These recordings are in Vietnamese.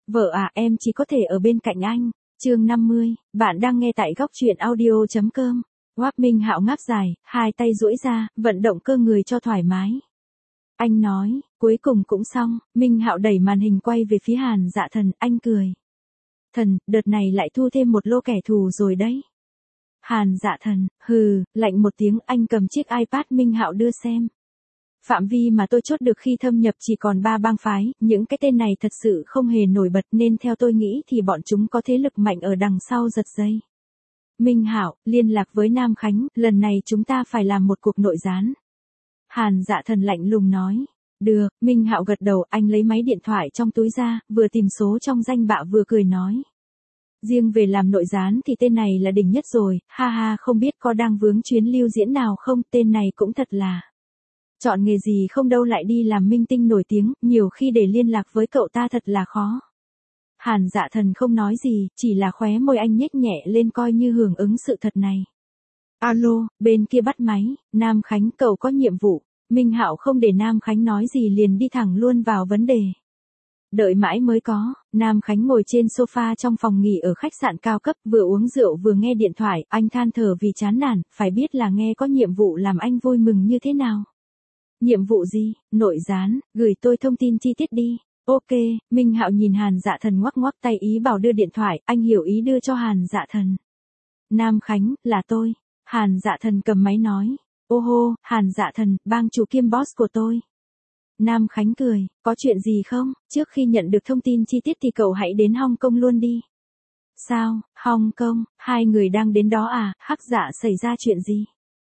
Vợ à, em chỉ có thể ở bên cạnh anh. Chương 50, bạn đang nghe tại góc truyện audio.com. Hoắc Minh Hạo ngáp dài, hai tay duỗi ra, vận động cơ người cho thoải mái. Anh nói, cuối cùng cũng xong. Minh Hạo đẩy màn hình quay về phía Hàn Dạ Thần, anh cười. Thần, đợt này lại thu thêm một lô kẻ thù rồi đấy. Hàn Dạ Thần, hừ, lạnh một tiếng, anh cầm chiếc iPad Minh Hạo đưa xem. Phạm vi mà tôi chốt được khi thâm nhập chỉ còn 3 bang phái, những cái tên này thật sự không hề nổi bật nên theo tôi nghĩ thì bọn chúng có thế lực mạnh ở đằng sau giật dây. Minh Hạo, liên lạc với Nam Khánh, lần này chúng ta phải làm một cuộc nội gián. Hàn Dạ Thần lạnh lùng nói. Được, Minh Hạo gật đầu, anh lấy máy điện thoại trong túi ra, vừa tìm số trong danh bạ vừa cười nói. Riêng về làm nội gián thì tên này là đỉnh nhất rồi, ha ha, không biết có đang vướng chuyến lưu diễn nào không, tên này cũng thật là. Chọn nghề gì không đâu lại đi làm minh tinh nổi tiếng, nhiều khi để liên lạc với cậu ta thật là khó. Hàn Dạ Thần không nói gì, chỉ là khóe môi anh nhếch nhẹ lên coi như hưởng ứng sự thật này. Alo, bên kia bắt máy, Nam Khánh cậu có nhiệm vụ. Minh Hạo không để Nam Khánh nói gì liền đi thẳng luôn vào vấn đề. Đợi mãi mới có, Nam Khánh ngồi trên sofa trong phòng nghỉ ở khách sạn cao cấp vừa uống rượu vừa nghe điện thoại, anh than thở vì chán nản, phải biết là nghe có nhiệm vụ làm anh vui mừng như thế nào. Nhiệm vụ gì, nội gián, gửi tôi thông tin chi tiết đi. Ok, Minh Hạo nhìn Hàn Dạ Thần ngoắc ngoắc tay ý bảo đưa điện thoại, anh hiểu ý đưa cho Hàn Dạ Thần. Nam Khánh, là tôi. Hàn Dạ Thần cầm máy nói. Ô hô, Hàn Dạ Thần, bang chủ kiêm boss của tôi. Nam Khánh cười, có chuyện gì không, trước khi nhận được thông tin chi tiết thì cậu hãy đến Hong Kong luôn đi. Sao, Hong Kong, hai người đang đến đó à, Hắc Dạ xảy ra chuyện gì?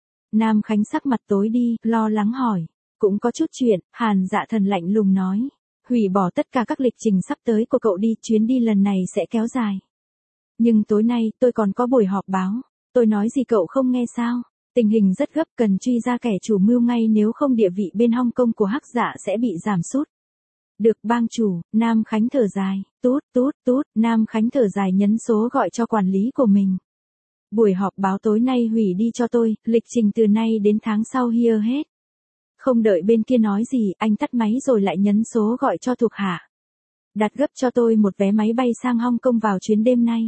Nam Khánh sắc mặt tối đi, lo lắng hỏi. Cũng có chút chuyện, Hàn Dạ Thần lạnh lùng nói. Hủy bỏ tất cả các lịch trình sắp tới của cậu đi, chuyến đi lần này sẽ kéo dài. Nhưng tối nay, tôi còn có buổi họp báo. Tôi nói gì cậu không nghe sao? Tình hình rất gấp, cần truy ra kẻ chủ mưu ngay, nếu không địa vị bên Hong Kong của Hắc Dạ sẽ bị giảm sút. Được bang chủ, Nam Khánh thở dài, tút, Nam Khánh thở dài nhấn số gọi cho quản lý của mình. Buổi họp báo tối nay hủy đi cho tôi, lịch trình từ nay đến tháng sau here hết. Không đợi bên kia nói gì, anh tắt máy rồi lại nhấn số gọi cho thuộc hạ. Đặt gấp cho tôi một vé máy bay sang Hong Kong vào chuyến đêm nay.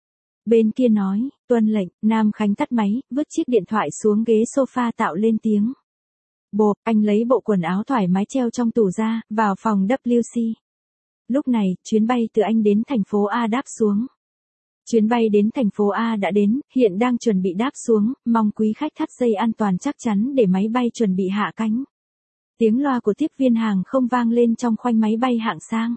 Bên kia nói, tuân lệnh, Nam Khánh tắt máy, vứt chiếc điện thoại xuống ghế sofa tạo lên tiếng. Bộp, anh lấy bộ quần áo thoải mái treo trong tủ ra, vào phòng WC. Lúc này, chuyến bay từ Anh đến thành phố A đáp xuống. Chuyến bay đến thành phố A đã đến, hiện đang chuẩn bị đáp xuống, mong quý khách thắt dây an toàn chắc chắn để máy bay chuẩn bị hạ cánh. Tiếng loa của tiếp viên hàng không vang lên trong khoang máy bay hạng sang.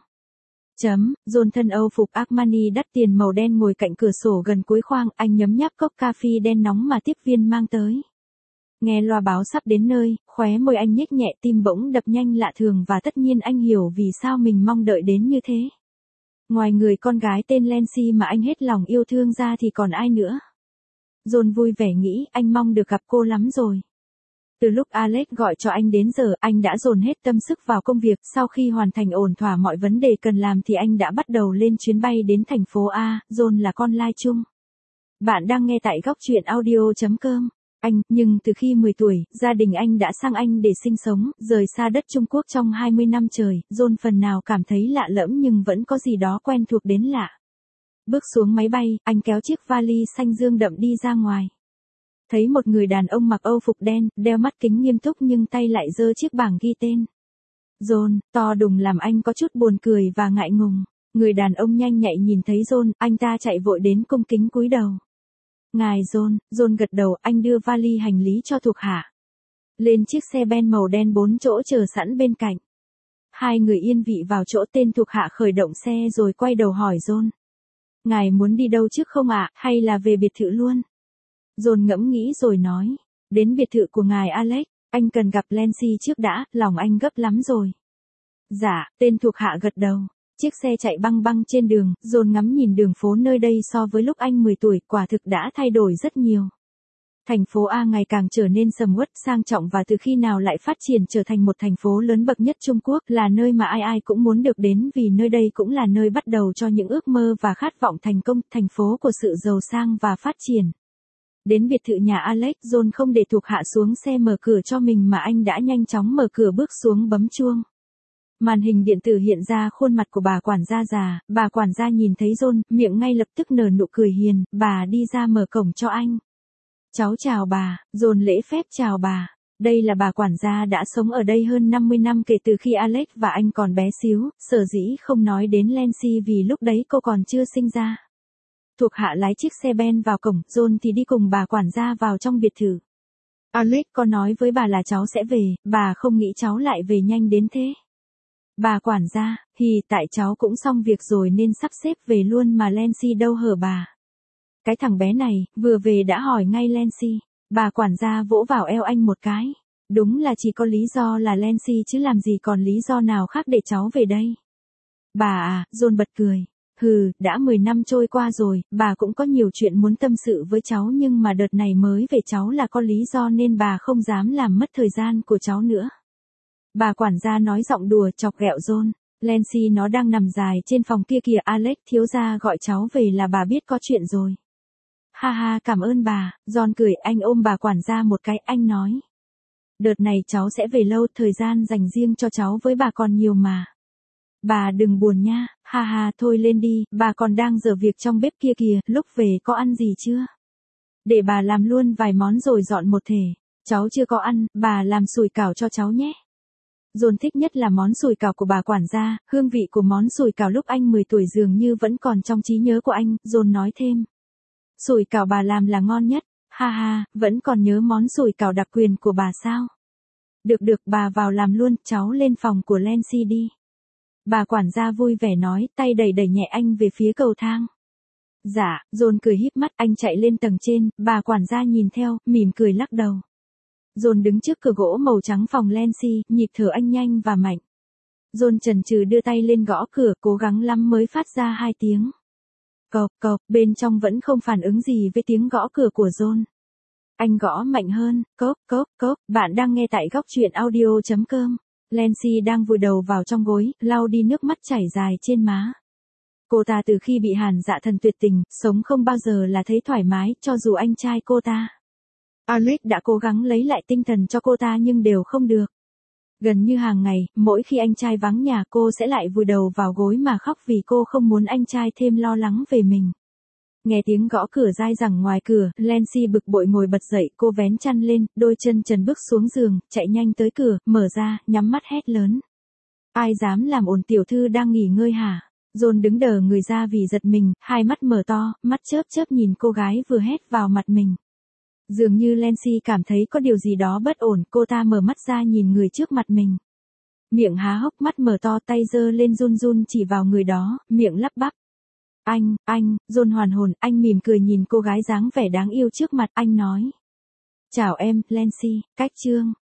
John thân Âu phục Armani đắt tiền màu đen ngồi cạnh cửa sổ gần cuối khoang, anh nhấm nháp cốc cà phê đen nóng mà tiếp viên mang tới. Nghe loa báo sắp đến nơi, khóe môi anh nhếch nhẹ, tim bỗng đập nhanh lạ thường và tất nhiên anh hiểu vì sao mình mong đợi đến như thế. Ngoài người con gái tên Lancy mà anh hết lòng yêu thương ra thì còn ai nữa. John vui vẻ nghĩ anh mong được gặp cô lắm rồi. Từ lúc Alex gọi cho anh đến giờ, anh đã dồn hết tâm sức vào công việc, sau khi hoàn thành ổn thỏa mọi vấn đề cần làm thì anh đã bắt đầu lên chuyến bay đến thành phố A, John là con lai chung. Bạn đang nghe tại góc truyện audio.com. Nhưng từ khi 10 tuổi, gia đình anh đã sang Anh để sinh sống, rời xa đất Trung Quốc trong 20 năm trời, John phần nào cảm thấy lạ lẫm nhưng vẫn có gì đó quen thuộc đến lạ. Bước xuống máy bay, anh kéo chiếc vali xanh dương đậm đi ra ngoài. Thấy một người đàn ông mặc Âu phục đen, đeo mắt kính nghiêm túc nhưng tay lại giơ chiếc bảng ghi tên. John, to đùng làm anh có chút buồn cười và ngại ngùng. Người đàn ông nhanh nhạy nhìn thấy John, anh ta chạy vội đến cung kính cúi đầu. Ngài John gật đầu, anh đưa vali hành lý cho thuộc hạ. Lên chiếc xe ben màu đen 4 chỗ chờ sẵn bên cạnh. Hai người yên vị vào chỗ, tên thuộc hạ khởi động xe rồi quay đầu hỏi John. Ngài muốn đi đâu trước không ạ, hay là về biệt thự luôn? John ngẫm nghĩ rồi nói. Đến biệt thự của ngài Alex, anh cần gặp Lancy trước đã, lòng anh gấp lắm rồi. Dạ, tên thuộc hạ gật đầu. Chiếc xe chạy băng băng trên đường, John ngắm nhìn đường phố nơi đây so với lúc anh 10 tuổi, quả thực đã thay đổi rất nhiều. Thành phố A ngày càng trở nên sầm uất, sang trọng và từ khi nào lại phát triển trở thành một thành phố lớn bậc nhất Trung Quốc, là nơi mà ai ai cũng muốn được đến vì nơi đây cũng là nơi bắt đầu cho những ước mơ và khát vọng thành công, thành phố của sự giàu sang và phát triển. Đến biệt thự nhà Alex, John không để thuộc hạ xuống xe mở cửa cho mình mà anh đã nhanh chóng mở cửa bước xuống bấm chuông. Màn hình điện tử hiện ra khuôn mặt của bà quản gia già, bà quản gia nhìn thấy John, miệng ngay lập tức nở nụ cười hiền, bà đi ra mở cổng cho anh. Cháu chào bà, John lễ phép chào bà. Đây là bà quản gia đã sống ở đây hơn 50 năm kể từ khi Alex và anh còn bé xíu, sở dĩ không nói đến Lancy vì lúc đấy cô còn chưa sinh ra. Thuộc hạ lái chiếc xe ben vào cổng, John thì đi cùng bà quản gia vào trong biệt thự. Alex có nói với bà là cháu sẽ về, bà không nghĩ cháu lại về nhanh đến thế. Bà quản gia, tại cháu cũng xong việc rồi nên sắp xếp về luôn mà Lancy đâu hở bà. Cái thằng bé này, vừa về đã hỏi ngay Lancy. Bà quản gia vỗ vào eo anh một cái. Đúng là chỉ có lý do là Lancy chứ làm gì còn lý do nào khác để cháu về đây. Bà à, John bật cười. Đã 10 năm trôi qua rồi, bà cũng có nhiều chuyện muốn tâm sự với cháu nhưng mà đợt này mới về cháu là có lý do nên bà không dám làm mất thời gian của cháu nữa. Bà quản gia nói giọng đùa chọc ghẹo John. Lancy nó đang nằm dài trên phòng kia kìa, Alex thiếu gia gọi cháu về là bà biết có chuyện rồi. Ha ha, cảm ơn bà, John cười, anh ôm bà quản gia một cái, anh nói. Đợt này cháu sẽ về lâu, thời gian dành riêng cho cháu với bà còn nhiều mà. Bà đừng buồn nha, ha ha, thôi lên đi, bà còn đang dở việc trong bếp kia kìa, lúc về có ăn gì chưa? Để bà làm luôn vài món rồi dọn một thể. Cháu chưa có ăn, bà làm sủi cảo cho cháu nhé. John thích nhất là món sủi cảo của bà quản gia, hương vị của món sủi cảo lúc anh 10 tuổi dường như vẫn còn trong trí nhớ của anh, John nói thêm. Sủi cảo bà làm là ngon nhất, ha ha, vẫn còn nhớ món sủi cảo đặc quyền của bà sao? Được, bà vào làm luôn, cháu lên phòng của Lancy đi. Bà quản gia vui vẻ nói, tay đẩy nhẹ anh về phía cầu thang. Dạ, John cười híp mắt, anh chạy lên tầng trên, bà quản gia nhìn theo, mỉm cười lắc đầu. John đứng trước cửa gỗ màu trắng phòng Lancy, nhịp thở anh nhanh và mạnh. John chần chừ đưa tay lên gõ cửa, cố gắng lắm mới phát ra 2 tiếng. Cộc, bên trong vẫn không phản ứng gì với tiếng gõ cửa của John. Anh gõ mạnh hơn, cốc, bạn đang nghe tại góc truyện audio.com. Lancy đang vùi đầu vào trong gối, lau đi nước mắt chảy dài trên má. Cô ta từ khi bị Hàn Dạ Thần tuyệt tình, sống không bao giờ là thấy thoải mái, cho dù anh trai cô ta. Alex đã cố gắng lấy lại tinh thần cho cô ta nhưng đều không được. Gần như hàng ngày, mỗi khi anh trai vắng nhà cô sẽ lại vùi đầu vào gối mà khóc vì cô không muốn anh trai thêm lo lắng về mình. Nghe tiếng gõ cửa dai dẳng ngoài cửa, Lancy bực bội ngồi bật dậy, cô vén chăn lên, đôi chân trần bước xuống giường, chạy nhanh tới cửa, mở ra, nhắm mắt hét lớn. Ai dám làm ồn, tiểu thư đang nghỉ ngơi hả? John đứng đờ người ra vì giật mình, hai mắt mở to, mắt chớp nhìn cô gái vừa hét vào mặt mình. Dường như Lancy cảm thấy có điều gì đó bất ổn, cô ta mở mắt ra nhìn người trước mặt mình. Miệng há hốc, mắt mở to, tay giơ lên run chỉ vào người đó, miệng lắp bắp. Anh, John hoàn hồn, anh mỉm cười nhìn cô gái dáng vẻ đáng yêu trước mặt, anh nói. Chào em, Lancy, cách chương.